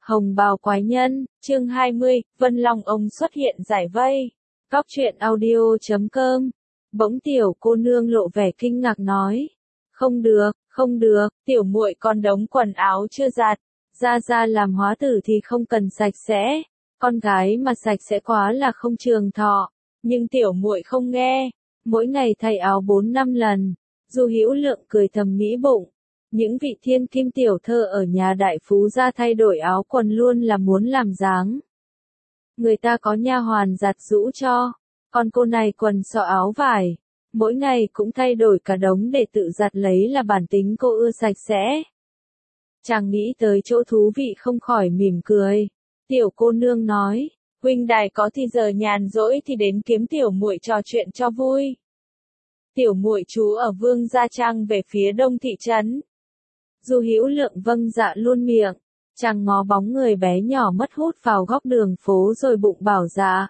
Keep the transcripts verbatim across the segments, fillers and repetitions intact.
Hồng bào quái nhân, chương hai mươi, Vân Long ông xuất hiện giải vây. Góc truyện audio chấm com. Bỗng tiểu cô nương lộ vẻ kinh ngạc nói. Không được, không được, tiểu muội còn đống quần áo chưa giặt. Ra ra làm hóa tử thì không cần sạch sẽ. Con gái mà sạch sẽ quá là không trường thọ. Nhưng tiểu muội không nghe. Mỗi ngày thay áo bốn năm lần. Du Hữu Lượng cười thầm nghĩ bụng. Những vị thiên kim tiểu thơ ở nhà đại phú gia thay đổi áo quần luôn là muốn làm dáng. Người ta có nha hoàn giặt giũ cho, còn cô này quần sọ áo vải, mỗi ngày cũng thay đổi cả đống để tự giặt lấy là bản tính cô ưa sạch sẽ. Chàng nghĩ tới chỗ thú vị không khỏi mỉm cười. Tiểu cô nương nói, huynh đài có thì giờ nhàn rỗi thì đến kiếm tiểu muội trò chuyện cho vui. Tiểu muội trú ở Vương Gia Trang về phía đông thị trấn. Du Hữu Lượng vâng dạ luôn miệng, chàng ngó bóng người bé nhỏ mất hút vào góc đường phố rồi bụng bảo dạ.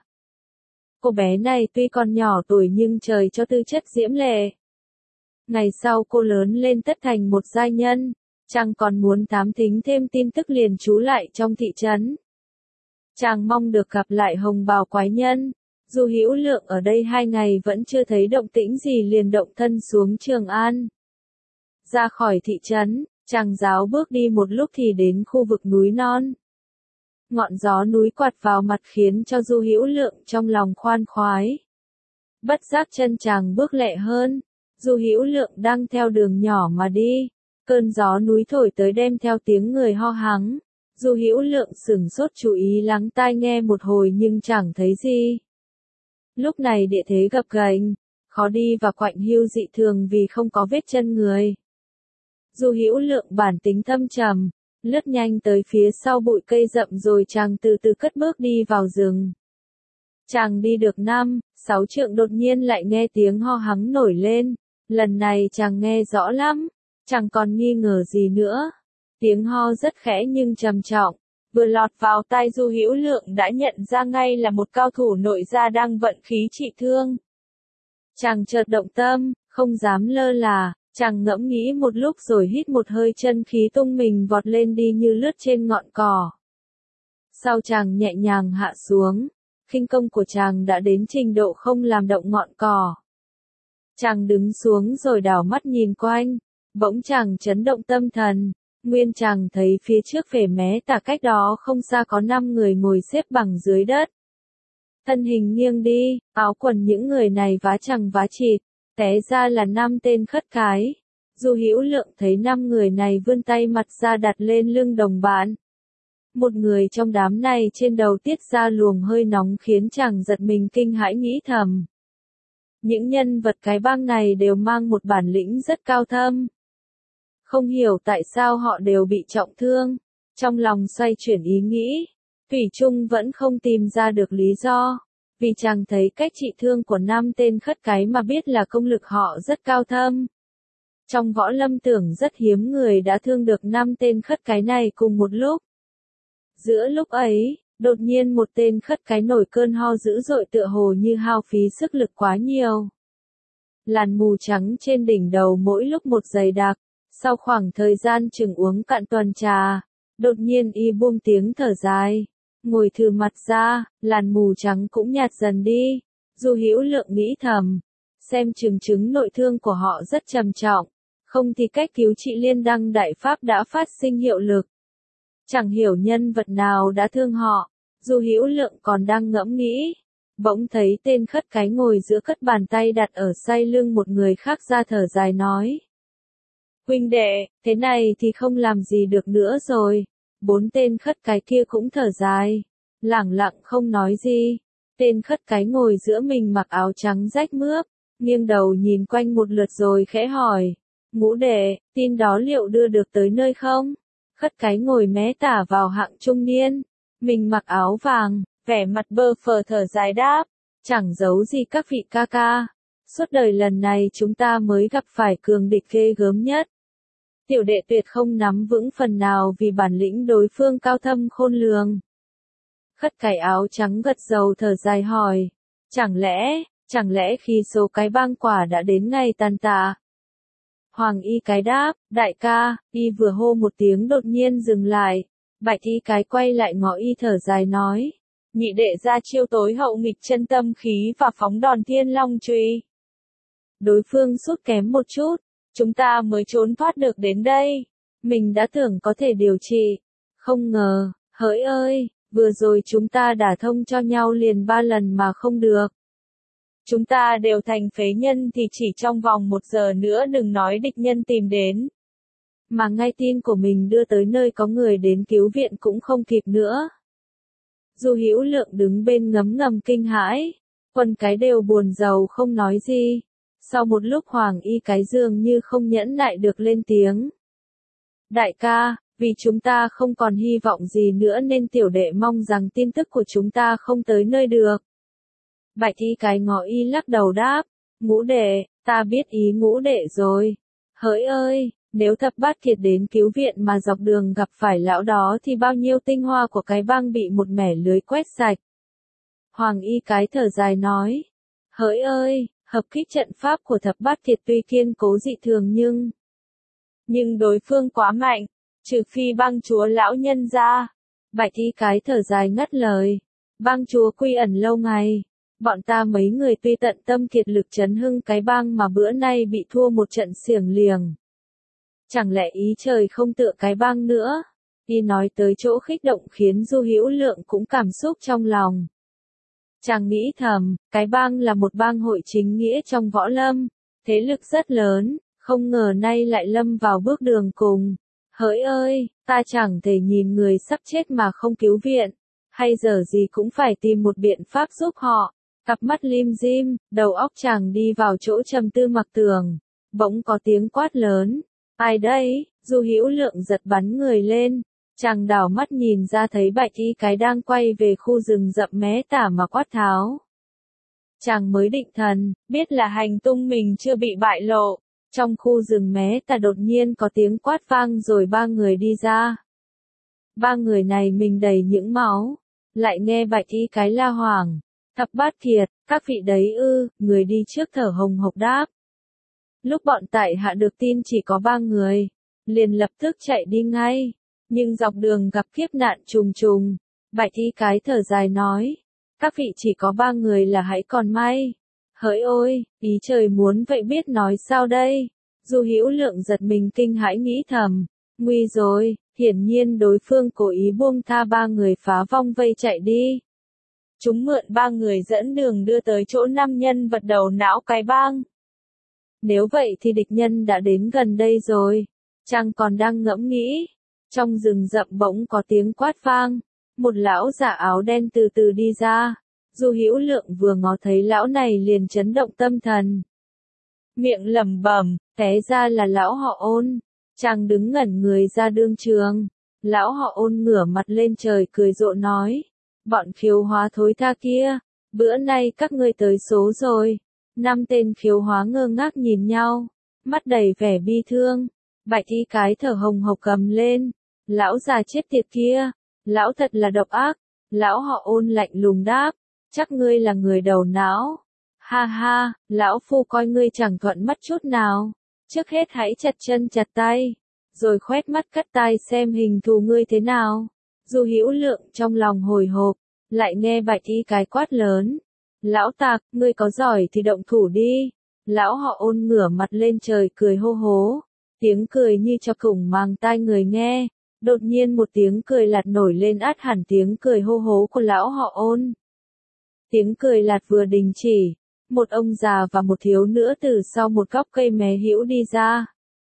Cô bé này tuy còn nhỏ tuổi nhưng trời cho tư chất diễm lệ. Ngày sau cô lớn lên tất thành một giai nhân, chàng còn muốn thám thính thêm tin tức liền trú lại trong thị trấn. Chàng mong được gặp lại hồng bào quái nhân. Du Hữu Lượng ở đây hai ngày vẫn chưa thấy động tĩnh gì liền động thân xuống Trường An. Ra khỏi thị trấn, chàng giáo bước đi một lúc thì đến khu vực núi non. Ngọn gió núi quạt vào mặt khiến cho Du Hữu Lượng trong lòng khoan khoái. Bất giác chân chàng bước lẹ hơn. Du Hữu Lượng đang theo đường nhỏ mà đi. Cơn gió núi thổi tới đem theo tiếng người ho hắng. Du Hữu Lượng sửng sốt chú ý lắng tai nghe một hồi nhưng chẳng thấy gì. Lúc này địa thế gập ghềnh, khó đi và quạnh hiu dị thường vì không có vết chân người. Du Hữu Lượng bản tính thâm trầm, lướt nhanh tới phía sau bụi cây rậm rồi chàng từ từ cất bước đi vào rừng. Chàng đi được năm, sáu trượng đột nhiên lại nghe tiếng ho hắng nổi lên, lần này chàng nghe rõ lắm, chẳng còn nghi ngờ gì nữa. Tiếng ho rất khẽ nhưng trầm trọng, vừa lọt vào tai Du Hữu Lượng đã nhận ra ngay là một cao thủ nội gia đang vận khí trị thương. Chàng chợt động tâm, không dám lơ là. Chàng ngẫm nghĩ một lúc rồi hít một hơi chân khí tung mình vọt lên đi như lướt trên ngọn cỏ. Sau chàng nhẹ nhàng hạ xuống, khinh công của chàng đã đến trình độ không làm động ngọn cỏ. Chàng đứng xuống rồi đảo mắt nhìn quanh, bỗng chàng chấn động tâm thần, nguyên chàng thấy phía trước về mé tả cách đó không xa có năm người ngồi xếp bằng dưới đất. Thân hình nghiêng đi, áo quần những người này vá chằng vá chịt. Té ra là năm tên khất cái. Du Hữu Lượng thấy năm người này vươn tay mặt ra đặt lên lưng đồng bạn. Một người trong đám này trên đầu tiết ra luồng hơi nóng khiến chàng giật mình kinh hãi nghĩ thầm. Những nhân vật cái bang này đều mang một bản lĩnh rất cao thâm. Không hiểu tại sao họ đều bị trọng thương. Trong lòng xoay chuyển ý nghĩ, thủy chung vẫn không tìm ra được lý do. Vì chàng thấy cách trị thương của năm tên khất cái mà biết là công lực họ rất cao thâm. Trong võ lâm tưởng rất hiếm người đã thương được năm tên khất cái này cùng một lúc. Giữa lúc ấy, đột nhiên một tên khất cái nổi cơn ho dữ dội tựa hồ như hao phí sức lực quá nhiều. Làn mù trắng trên đỉnh đầu mỗi lúc một dày đặc, sau khoảng thời gian chừng uống cạn tuần trà, đột nhiên y buông tiếng thở dài. Ngồi thừ mặt ra, làn mù trắng cũng nhạt dần đi. Du Hữu Lượng nghĩ thầm, xem chừng chứng nội thương của họ rất trầm trọng, không thì cách cứu trị liên đăng đại pháp đã phát sinh hiệu lực. Chẳng hiểu nhân vật nào đã thương họ. Du Hữu Lượng còn đang ngẫm nghĩ, bỗng thấy tên khất cái ngồi giữa cất bàn tay đặt ở sau lưng một người khác ra thở dài nói. Huynh đệ, thế này thì không làm gì được nữa rồi. Bốn tên khất cái kia cũng thở dài, lẳng lặng không nói gì. Tên khất cái ngồi giữa mình mặc áo trắng rách mướp, nghiêng đầu nhìn quanh một lượt rồi khẽ hỏi. Ngũ đệ, tin đó liệu đưa được tới nơi không? Khất cái ngồi mé tả vào hạng trung niên, mình mặc áo vàng, vẻ mặt bơ phờ thở dài đáp. Chẳng giấu gì các vị ca ca. Suốt đời lần này chúng ta mới gặp phải cường địch ghê gớm nhất. Tiểu đệ tuyệt không nắm vững phần nào vì bản lĩnh đối phương cao thâm khôn lường. Khất cái áo trắng gật đầu thở dài hỏi. Chẳng lẽ, chẳng lẽ khi số cái bang quả đã đến ngày tàn tạ? Hoàng y cái đáp, đại ca, y vừa hô một tiếng đột nhiên dừng lại. Bạch y cái quay lại ngó y thở dài nói. Nhị đệ ra chiêu tối hậu nghịch chân tâm khí và phóng đòn thiên long truy. Đối phương sút kém một chút, chúng ta mới trốn thoát được đến đây. Mình đã tưởng có thể điều trị. Không ngờ, hỡi ơi, vừa rồi chúng ta đả thông cho nhau liền ba lần mà không được. Chúng ta đều thành phế nhân thì chỉ trong vòng một giờ nữa đừng nói địch nhân tìm đến. Mà ngay tin của mình đưa tới nơi có người đến cứu viện cũng không kịp nữa. Du Hữu Lượng đứng bên ngấm ngầm kinh hãi, quân cái đều buồn rầu không nói gì. Sau một lúc Hoàng y cái dường như không nhẫn nại được lên tiếng. Đại ca, vì chúng ta không còn hy vọng gì nữa nên tiểu đệ mong rằng tin tức của chúng ta không tới nơi được. Bạch y cái ngọ y lắc đầu đáp, ngũ đệ, ta biết ý ngũ đệ rồi. Hỡi ơi, nếu Thập Bát Kiệt đến cứu viện mà dọc đường gặp phải lão đó thì bao nhiêu tinh hoa của cái bang bị một mẻ lưới quét sạch. Hoàng y cái thở dài nói, hỡi ơi, hợp kích trận pháp của Thập Bát Kiệt tuy kiên cố dị thường nhưng... Nhưng đối phương quá mạnh, trừ phi bang chúa lão nhân ra. Bạch y cái thở dài ngắt lời, bang chúa quy ẩn lâu ngày. Bọn ta mấy người tuy tận tâm kiệt lực chấn hưng cái bang mà bữa nay bị thua một trận xiềng liềng. Chẳng lẽ ý trời không tựa cái bang nữa? Y nói tới chỗ khích động khiến Du Hữu Lượng cũng cảm xúc trong lòng. Chàng nghĩ thầm, cái bang là một bang hội chính nghĩa trong võ lâm, thế lực rất lớn, không ngờ nay lại lâm vào bước đường cùng. Hỡi ơi, ta chẳng thể nhìn người sắp chết mà không cứu viện, hay giờ gì cũng phải tìm một biện pháp giúp họ. Cặp mắt lim dim, đầu óc chàng đi vào chỗ trầm tư mặc tường, bỗng có tiếng quát lớn. Ai đây? Du Hữu Lượng giật bắn người lên, chàng đảo mắt nhìn ra thấy Bạch y cái đang quay về khu rừng rậm mé tả mà quát tháo. Chàng mới định thần, biết là hành tung mình chưa bị bại lộ. Trong khu rừng mé tả đột nhiên có tiếng quát vang rồi ba người đi ra. Ba người này mình đầy những máu, lại nghe Bạch y cái la hoảng. Thập Bát Kiệt, các vị đấy ư, người đi trước thở hồng hộc đáp. Lúc bọn tại hạ được tin chỉ có ba người, liền lập tức chạy đi ngay, nhưng dọc đường gặp kiếp nạn trùng trùng. Bạch y cái thở dài nói, các vị chỉ có ba người là hãy còn may. Hỡi ôi, ý trời muốn vậy biết nói sao đây? Du Hữu Lượng giật mình kinh hãi nghĩ thầm, nguy rồi, hiển nhiên đối phương cố ý buông tha ba người phá vong vây chạy đi. Chúng mượn ba người dẫn đường đưa tới chỗ năm nhân vật đầu não cái bang. Nếu vậy thì địch nhân đã đến gần đây rồi. Chàng còn đang ngẫm nghĩ. Trong rừng rậm bỗng có tiếng quát vang. Một lão giả áo đen từ từ đi ra. Du Hữu Lượng vừa ngó thấy lão này liền chấn động tâm thần. Miệng lẩm bẩm, té ra là lão họ Ôn. Chàng đứng ngẩn người ra đương trường. Lão họ Ôn ngửa mặt lên trời cười rộ nói. Bọn khiếu hóa thối tha kia, bữa nay các ngươi tới số rồi. Năm tên khiếu hóa ngơ ngác nhìn nhau, mắt đầy vẻ bi thương. Bạch y cái thở hồng hộc cầm lên. Lão già chết tiệt kia, lão thật là độc ác. Lão họ Ôn lạnh lùng đáp, chắc ngươi là người đầu não. Ha ha, lão phu coi ngươi chẳng thuận mắt chút nào. Trước hết hãy chặt chân chặt tay, rồi khoét mắt cắt tai xem hình thù ngươi thế nào. Du Hữu Lượng trong lòng hồi hộp, lại nghe Bạch y cái quát lớn. Lão tạc, ngươi có giỏi thì động thủ đi. Lão họ Ôn ngửa mặt lên trời cười hô hố. Tiếng cười như cho củng màng tai người nghe. Đột nhiên một tiếng cười lạt nổi lên át hẳn tiếng cười hô hố của lão họ Ôn. Tiếng cười lạt vừa đình chỉ. Một ông già và một thiếu nữ từ sau một góc cây mé hữu đi ra.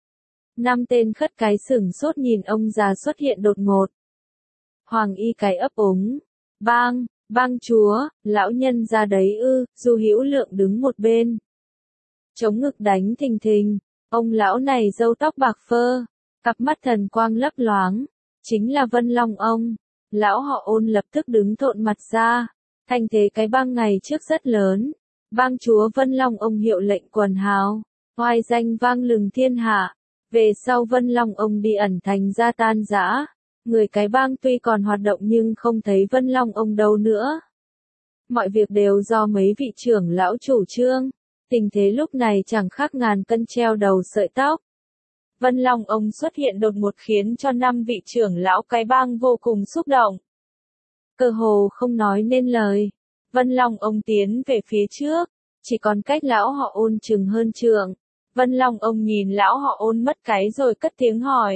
Năm tên khất cái sửng sốt nhìn ông già xuất hiện đột ngột. Hoàng y cái ấp úng. Bang, bang chúa, lão nhân ra đấy ư, Du Hữu Lượng đứng một bên. Chống ngực đánh thình thình, ông lão này râu tóc bạc phơ, cặp mắt thần quang lấp loáng, chính là Vân Long ông. Lão họ Ôn lập tức đứng thộn mặt ra, thành thế cái bang ngày trước rất lớn. Bang chúa Vân Long ông hiệu lệnh quần hào, oai danh vang lừng thiên hạ. Về sau Vân Long ông đi ẩn thành ra tan rã. Người cái bang tuy còn hoạt động nhưng không thấy Vân Long ông đâu nữa. Mọi việc đều do mấy vị trưởng lão chủ trương. Tình thế lúc này chẳng khác ngàn cân treo đầu sợi tóc. Vân Long ông xuất hiện đột ngột khiến cho năm vị trưởng lão cái bang vô cùng xúc động. Cơ hồ không nói nên lời. Vân Long ông tiến về phía trước, chỉ còn cách lão họ Ôn chừng hơn trượng. Vân Long ông nhìn lão họ Ôn mất cái rồi cất tiếng hỏi.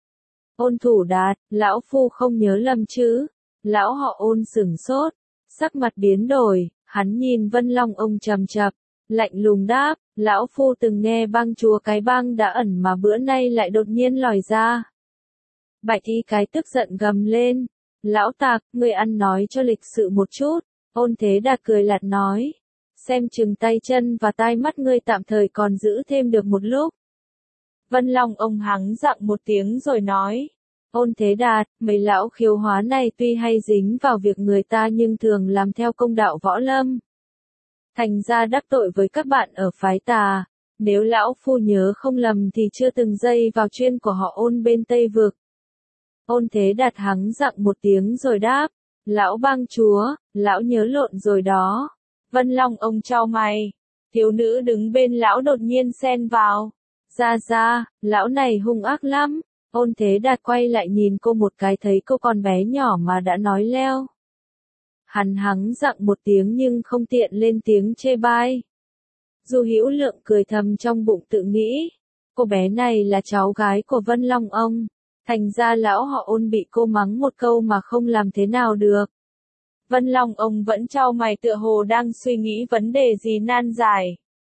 Ôn Thủ Đạt, lão phu không nhớ lầm chứ? Lão họ Ôn sửng sốt, sắc mặt biến đổi, hắn nhìn Vân Long ông trầm chập, lạnh lùng đáp, lão phu từng nghe bang chúa cái bang đã ẩn mà bữa nay lại đột nhiên lòi ra. Bạch y cái tức giận gầm lên, lão tạc, ngươi ăn nói cho lịch sự một chút. Ôn Thế Đạt cười lạt nói, xem chừng tay chân và tai mắt ngươi tạm thời còn giữ thêm được một lúc. Vân Long ông hắng giọng một tiếng rồi nói, Ôn Thế Đạt, mấy lão khiếu hóa này tuy hay dính vào việc người ta nhưng thường làm theo công đạo võ lâm. Thành ra đắc tội với các bạn ở phái tà, nếu lão phu nhớ không lầm thì chưa từng dây vào chuyên của họ Ôn bên Tây Vực. Ôn Thế Đạt hắng giọng một tiếng rồi đáp, lão bang chúa, lão nhớ lộn rồi đó. Vân Long ông chau mày, thiếu nữ đứng bên lão đột nhiên xen vào, ra ra, lão này hung ác lắm. Ôn Thế Đạt quay lại nhìn cô một cái thấy cô còn bé nhỏ mà đã nói leo. Hắn hắng giọng một tiếng nhưng không tiện lên tiếng chê bai. Du Hữu Lượng cười thầm trong bụng tự nghĩ, cô bé này là cháu gái của Vân Long ông, thành ra lão họ Ôn bị cô mắng một câu mà không làm thế nào được. Vân Long ông vẫn chau mày tựa hồ đang suy nghĩ vấn đề gì nan giải.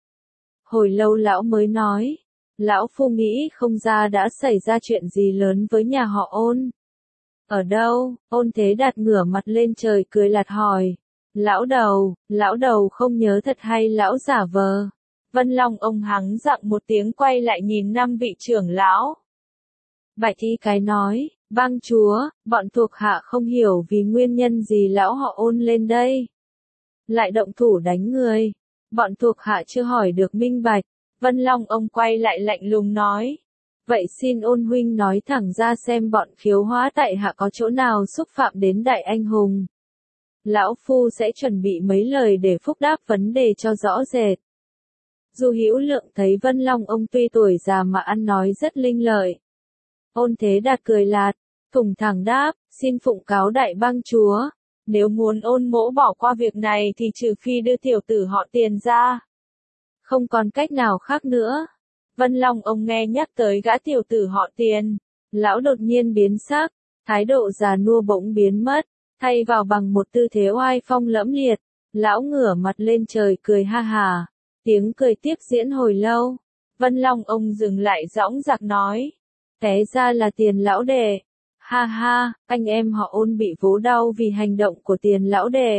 Hồi lâu lão mới nói, lão phu nghĩ không ra đã xảy ra chuyện gì lớn với nhà họ Ôn. Ở đâu? Ôn Thế Đạt ngửa mặt lên trời cười lạt hỏi. Lão đầu, lão đầu không nhớ thật hay lão giả vờ? Vân Long ông hắng giọng một tiếng quay lại nhìn năm vị trưởng lão. Bạch y cái nói, bang chúa, bọn thuộc hạ không hiểu vì nguyên nhân gì lão họ Ôn lên đây. Lại động thủ đánh người. Bọn thuộc hạ chưa hỏi được minh bạch. Vân Long ông quay lại lạnh lùng nói. Vậy xin Ôn huynh nói thẳng ra xem bọn khiếu hóa tại hạ có chỗ nào xúc phạm đến đại anh hùng. Lão phu sẽ chuẩn bị mấy lời để phúc đáp vấn đề cho rõ rệt. Du Hữu Lượng thấy Vân Long ông tuy tuổi già mà ăn nói rất linh lợi. Ôn Thế Đạt cười lạt, thủng thẳng đáp, xin phụng cáo đại bang chúa. Nếu muốn Ôn mỗ bỏ qua việc này thì trừ phi đưa tiểu tử họ Tiền ra. Không còn cách nào khác nữa. Vân Long ông nghe nhắc tới gã tiểu tử họ Tiền. Lão đột nhiên biến sắc, thái độ già nua bỗng biến mất, thay vào bằng một tư thế oai phong lẫm liệt. Lão ngửa mặt lên trời cười ha hà. Tiếng cười tiếp diễn hồi lâu. Vân Long ông dừng lại dõng dạc nói. Té ra là Tiền lão đệ. Ha ha, anh em họ Ôn bị vố đau vì hành động của Tiền lão đệ.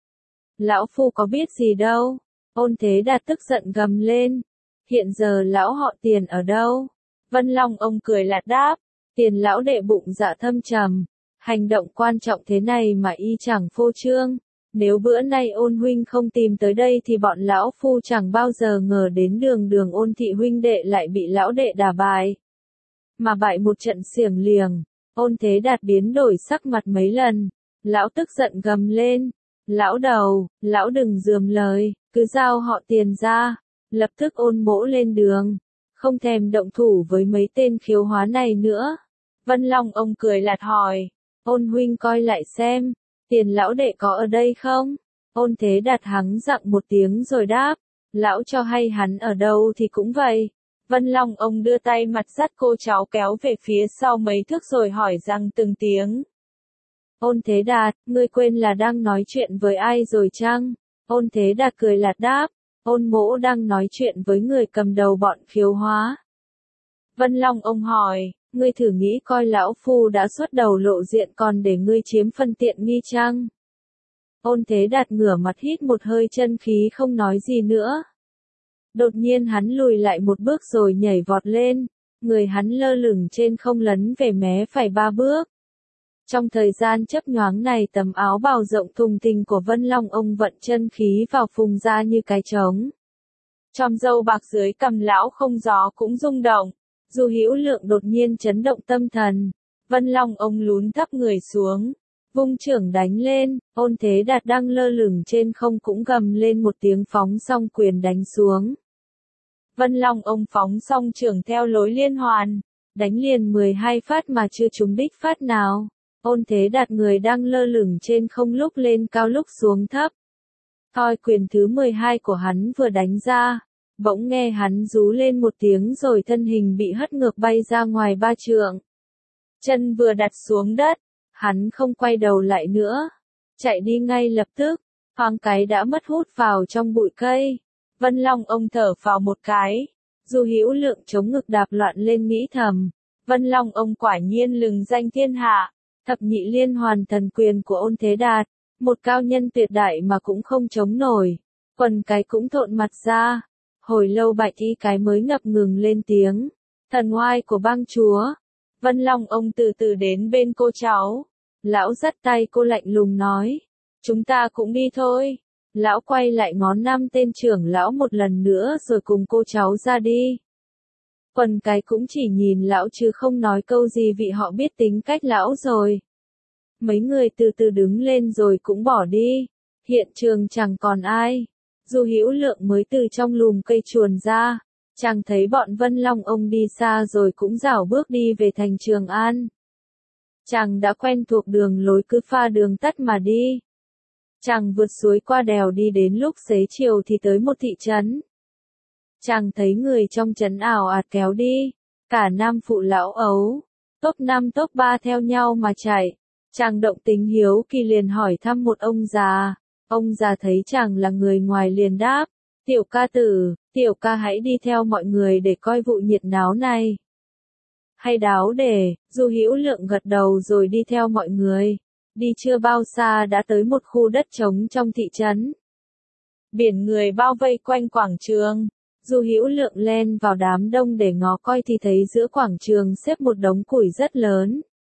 Lão phu có biết gì đâu. Ôn Thế Đạt tức giận gầm lên. Hiện giờ lão họ Tiền ở đâu? Vân Long ông cười lạt đáp. Tiền lão đệ bụng dạ thâm trầm. Hành động quan trọng thế này mà y chẳng phô trương. Nếu bữa nay Ôn huynh không tìm tới đây thì bọn lão phu chẳng bao giờ ngờ đến đường đường Ôn thị huynh đệ lại bị lão đệ đả bại. Mà bại một trận xiềng liềng. Ôn Thế Đạt biến đổi sắc mặt mấy lần. Lão tức giận gầm lên. Lão đầu, lão đừng dườm lời, cứ giao họ Tiền ra. Lập tức Ôn mỗ lên đường. Không thèm động thủ với mấy tên khiếu hóa này nữa. Vân Long ông cười lạt hỏi. Ôn huynh coi lại xem. Tiền lão đệ có ở đây không? Ôn Thế Đạt hắng giọng một tiếng rồi đáp. Lão cho hay hắn ở đâu thì cũng vậy. Vân Long ông đưa tay mặt dắt cô cháu kéo về phía sau mấy thước rồi hỏi rằng từng tiếng. Ôn Thế Đạt, ngươi quên là đang nói chuyện với ai rồi chăng? Ôn Thế Đạt cười lạt đáp. Ôn mỗ đang nói chuyện với người cầm đầu bọn khiếu hóa. Vân Long ông hỏi, ngươi thử nghĩ coi lão phu đã xuất đầu lộ diện còn để ngươi chiếm phân tiện nghi chăng? Ôn Thế Đạt ngửa mặt hít một hơi chân khí không nói gì nữa. Đột nhiên hắn lùi lại một bước rồi nhảy vọt lên, người hắn lơ lửng trên không lấn về mé phải ba bước. Trong thời gian chớp nhoáng này tấm áo bào rộng thùng thình của Vân Long ông vận chân khí vào phùng ra như cái trống. Chòm râu bạc dưới cằm lão không gió cũng rung động. Du Hữu Lượng đột nhiên chấn động tâm thần. Vân Long ông lún thấp người xuống, vung chưởng đánh lên. Ôn Thế Đạt đang lơ lửng trên không cũng gầm lên một tiếng phóng xong quyền đánh xuống. Vân Long ông phóng song trưởng theo lối liên hoàn, đánh liền mười hai phát mà chưa trúng đích phát nào. Ôn Thế Đạt người đang lơ lửng trên không lúc lên cao lúc xuống thấp. Thoi quyền thứ mười hai của hắn vừa đánh ra, bỗng nghe hắn rú lên một tiếng rồi thân hình bị hất ngược bay ra ngoài ba trượng. Chân vừa đặt xuống đất, hắn không quay đầu lại nữa, chạy đi ngay lập tức, thoáng cái đã mất hút vào trong bụi cây. Vân Long ông thở phào một cái, Du Hữu Lượng chống ngực đạp loạn lên nghĩ thầm, Vân Long ông quả nhiên lừng danh thiên hạ, thập nhị liên hoàn thần quyền của Ôn Thế Đạt, một cao nhân tuyệt đại mà cũng không chống nổi. Quần cái cũng thộn mặt ra, hồi lâu Bạch Y cái mới ngập ngừng lên tiếng, thần oai của bang chúa. Vân Long ông từ từ đến bên cô cháu, lão dắt tay cô lạnh lùng nói, chúng ta cũng đi thôi. Lão quay lại ngón năm tên trưởng lão một lần nữa rồi cùng cô cháu ra đi. Quần cái cũng chỉ nhìn lão chứ không nói câu gì vì họ biết tính cách lão rồi. Mấy người từ từ đứng lên rồi cũng bỏ đi. Hiện trường chẳng còn ai. Du Hữu Lượng mới từ trong lùm cây chuồn ra. Chàng thấy bọn Vân Long ông đi xa rồi cũng rảo bước đi về thành Trường An. Chàng đã quen thuộc đường lối cứ pha đường tắt mà đi. Chàng vượt suối qua đèo đi đến lúc xế chiều thì tới một thị trấn. Chàng thấy người trong trấn ào ạt kéo đi, cả nam phụ lão ấu, top năm top ba theo nhau mà chạy. Chàng động tính hiếu kỳ liền hỏi thăm một ông già, ông già thấy chàng là người ngoài liền đáp, tiểu ca tử, tiểu ca hãy đi theo mọi người để coi vụ nhiệt náo này. Hay đáo để, Du Hữu Lượng gật đầu rồi đi theo mọi người. Đi chưa bao xa đã tới một khu đất trống trong thị trấn. Biển người bao vây quanh quảng trường. Du Hữu Lượng len vào đám đông để ngó coi thì thấy giữa quảng trường xếp một đống củi rất lớn.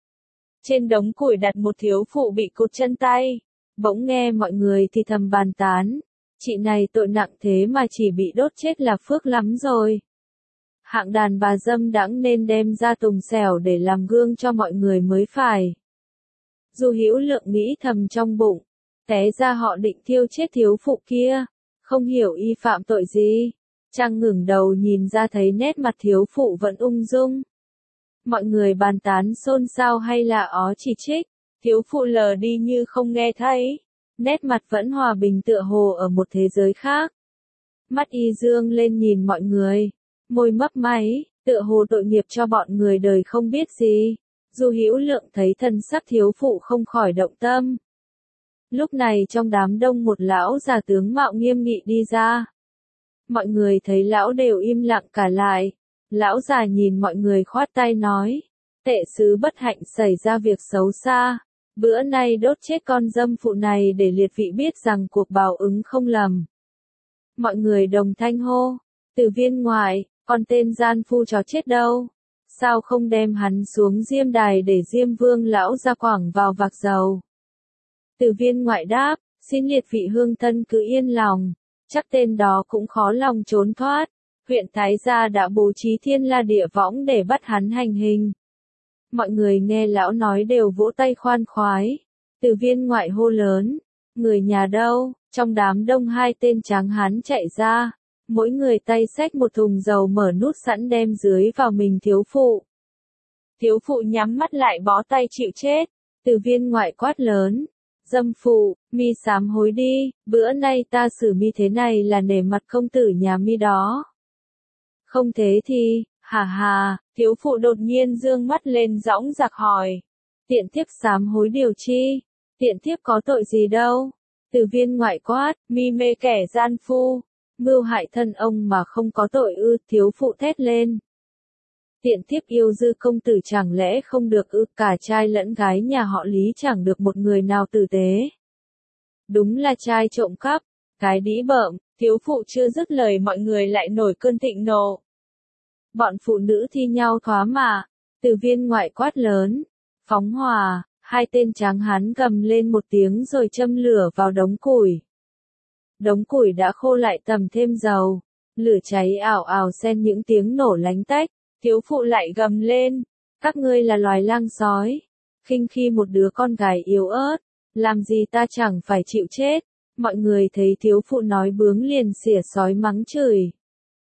Trên đống củi đặt một thiếu phụ bị cụt chân tay. Bỗng nghe mọi người thì thầm bàn tán. Chị này tội nặng thế mà chỉ bị đốt chết là phước lắm rồi. Hạng đàn bà dâm đãng nên đem ra tùng xẻo để làm gương cho mọi người mới phải. Du Hữu Lượng nghĩ thầm trong bụng, té ra họ định thiêu chết thiếu phụ kia, không hiểu y phạm tội gì. Chàng ngẩng đầu nhìn ra thấy nét mặt thiếu phụ vẫn ung dung. Mọi người bàn tán xôn xao hay là ó chỉ trích, thiếu phụ lờ đi như không nghe thấy, nét mặt vẫn hòa bình tựa hồ ở một thế giới khác. Mắt y dương lên nhìn mọi người, môi mấp máy, tựa hồ tội nghiệp cho bọn người đời không biết gì. Du Hữu Lượng thấy thân sắc thiếu phụ không khỏi động tâm. Lúc này trong đám đông một lão già tướng mạo nghiêm nghị đi ra. Mọi người thấy lão đều im lặng cả lại. Lão già nhìn mọi người khoát tay nói, tệ sứ bất hạnh xảy ra việc xấu xa. Bữa nay đốt chết con dâm phụ này để liệt vị biết rằng cuộc báo ứng không lầm. Mọi người đồng thanh hô, Từ Viên ngoại, còn tên gian phu chó chết đâu? Sao không đem hắn xuống Diêm Đài để Diêm Vương lão ra quảng vào vạc dầu? Từ Viên ngoại đáp, xin liệt vị hương thân cứ yên lòng, chắc tên đó cũng khó lòng trốn thoát. Huyện Thái Gia đã bố trí thiên la địa võng để bắt hắn hành hình. Mọi người nghe lão nói đều vỗ tay khoan khoái. Từ Viên ngoại hô lớn, người nhà đâu? Trong đám đông hai tên tráng hán chạy ra. Mỗi người tay xách một thùng dầu mở nút sẵn đem dưới vào mình thiếu phụ. Thiếu phụ nhắm mắt lại bó tay chịu chết. Từ Viên ngoại quát lớn, dâm phụ, mi sám hối đi, bữa nay ta xử mi thế này là nể mặt công tử nhà mi đó. Không thế thì, hà hà, thiếu phụ đột nhiên dương mắt lên dõng dạc hỏi. Tiện thiếp sám hối điều chi? Tiện thiếp có tội gì đâu? Từ Viên ngoại quát, mi mê kẻ gian phu, mưu hại thân ông mà không có tội ư? Thiếu phụ thét lên. Tiện thiếp yêu dư công tử chẳng lẽ không được ư? Cả trai lẫn gái nhà họ Lý chẳng được một người nào tử tế. Đúng là trai trộm cắp, cái đĩ bợm. Thiếu phụ chưa dứt lời mọi người lại nổi cơn thịnh nộ. Bọn phụ nữ thi nhau thoá mạ. Từ Viên ngoại quát lớn, phóng hỏa. Hai tên tráng hán gầm lên một tiếng rồi châm lửa vào đống củi. Đống củi đã khô lại tầm thêm dầu. Lửa cháy ảo ảo xen những tiếng nổ lánh tách. Thiếu phụ lại gầm lên, các ngươi là loài lang sói, khinh khi một đứa con gái yếu ớt, làm gì ta chẳng phải chịu chết. Mọi người thấy thiếu phụ nói bướng liền xỉa sói mắng chửi.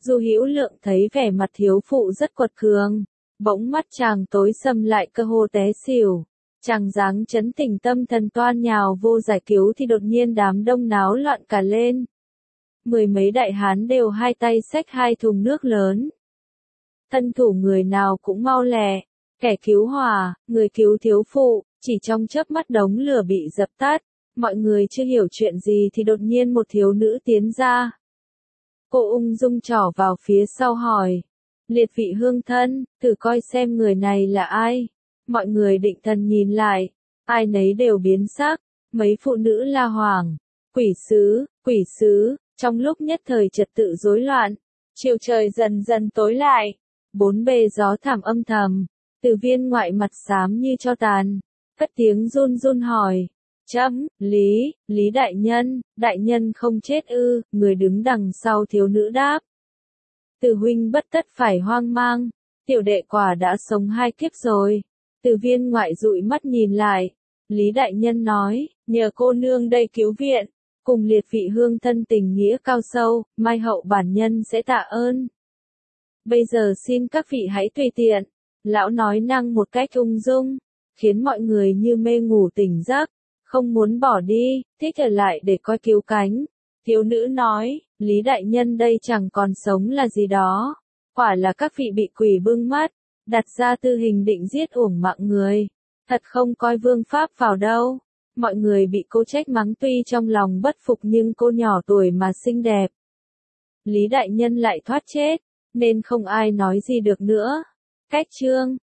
Du Hữu Lượng thấy vẻ mặt thiếu phụ rất quật cường, bỗng mắt chàng tối sầm lại cơ hồ té xỉu. Chàng dáng chấn tỉnh tâm thần toan nhào vô giải cứu thì đột nhiên đám đông náo loạn cả lên. Mười mấy đại hán đều hai tay xách hai thùng nước lớn. Thân thủ người nào cũng mau lẹ, kẻ cứu hỏa, người cứu thiếu phụ, chỉ trong chớp mắt đống lửa bị dập tắt. Mọi người chưa hiểu chuyện gì thì đột nhiên một thiếu nữ tiến ra. Cô ung dung trỏ vào phía sau hỏi. Liệt vị hương thân, thử coi xem người này là ai. Mọi người định thần nhìn lại, ai nấy đều biến sắc, mấy phụ nữ la hoảng. Quỷ sứ, quỷ sứ, trong lúc nhất thời trật tự rối loạn, chiều trời dần dần tối lại, bốn bề gió thảm âm thầm, Từ Viên Ngoại mặt xám như tro tàn, cất tiếng run run hỏi. Chấm, Lý, Lý đại nhân, đại nhân không chết ư? Người đứng đằng sau thiếu nữ đáp. Từ huynh bất tất phải hoang mang, tiểu đệ quả đã sống hai kiếp rồi. Từ Viên Ngoại dụi mắt nhìn lại, Lý đại nhân nói, nhờ cô nương đây cứu viện, cùng liệt vị hương thân tình nghĩa cao sâu, mai hậu bản nhân sẽ tạ ơn. Bây giờ xin các vị hãy tùy tiện. Lão nói năng một cách ung dung, khiến mọi người như mê ngủ tỉnh giấc. Không muốn bỏ đi, thích ở lại để coi cứu cánh. Thiếu nữ nói, Lý đại nhân đây chẳng còn sống là gì đó. Quả là các vị bị quỷ bưng mắt, đặt ra tư hình định giết uổng mạng người. Thật không coi vương pháp vào đâu. Mọi người bị cô trách mắng tuy trong lòng bất phục nhưng cô nhỏ tuổi mà xinh đẹp. Lý đại nhân lại thoát chết, nên không ai nói gì được nữa. Cách chương